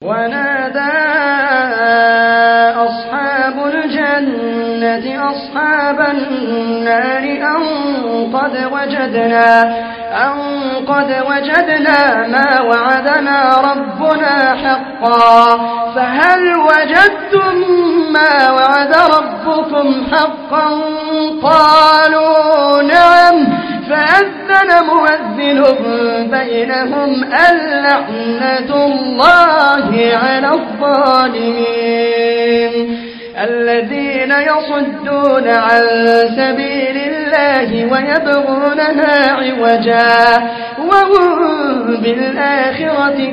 ونادى أصحاب الجنة أصحاب النار أن قد وجدنا ما وعدنا ربنا حقا فهل وجدتم ما وعد ربكم حقا قالوا نعم فأذن مؤذن بينهم اللعنة الله على الظالمين الذين يصدون عن سبيل الله ويبغونها عوجا وهم بالآخرة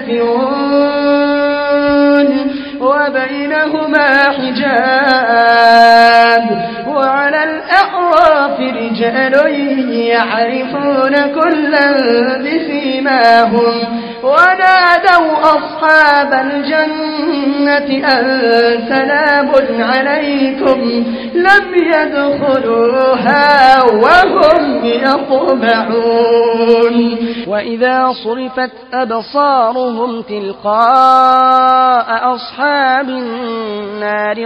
كافرون وبينهما حجاب وعلى الأعراف رجال يعرفون كلا بسيماهم ونادوا أصحاب الجنة أن سلام عليكم لم يدخلوها وهم يطمعون وإذا صرفت أبصارهم تلقاء أصحاب النار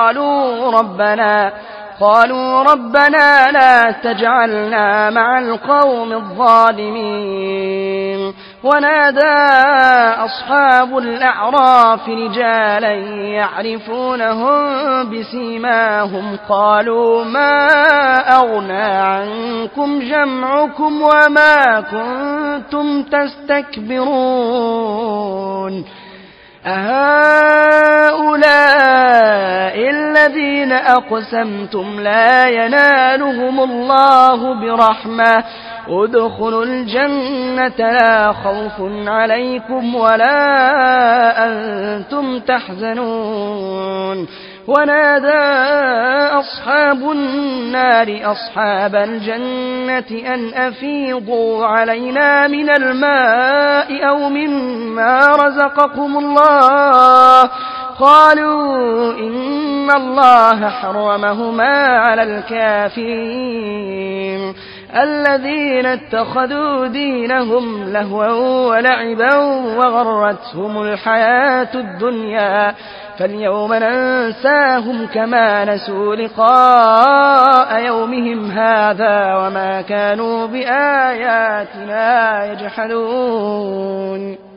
قالوا ربنا لا تجعلنا مع القوم الظالمين ونادى أصحاب الأعراف رجالا يعرفونهم بسيماهم قالوا ما أغنى عنكم جمعكم وما كنتم تستكبرون أهؤلاء الذين أقسمتم لا ينالهم الله برحمة ادخلوا الجنة لا خوف عليكم ولا أنتم تحزنون ونادى أصحاب النار أصحاب الجنة أن أفيضوا علينا من الماء أو مما رزقكم الله قالوا إن الله حرمهما على الكافرين الذين اتخذوا دينهم لهوا ولعبا وغرتهم الحياة الدنيا فاليوم ننساهم كما نسوا لقاء يومهم هذا وما كانوا بآياتنا يجحدون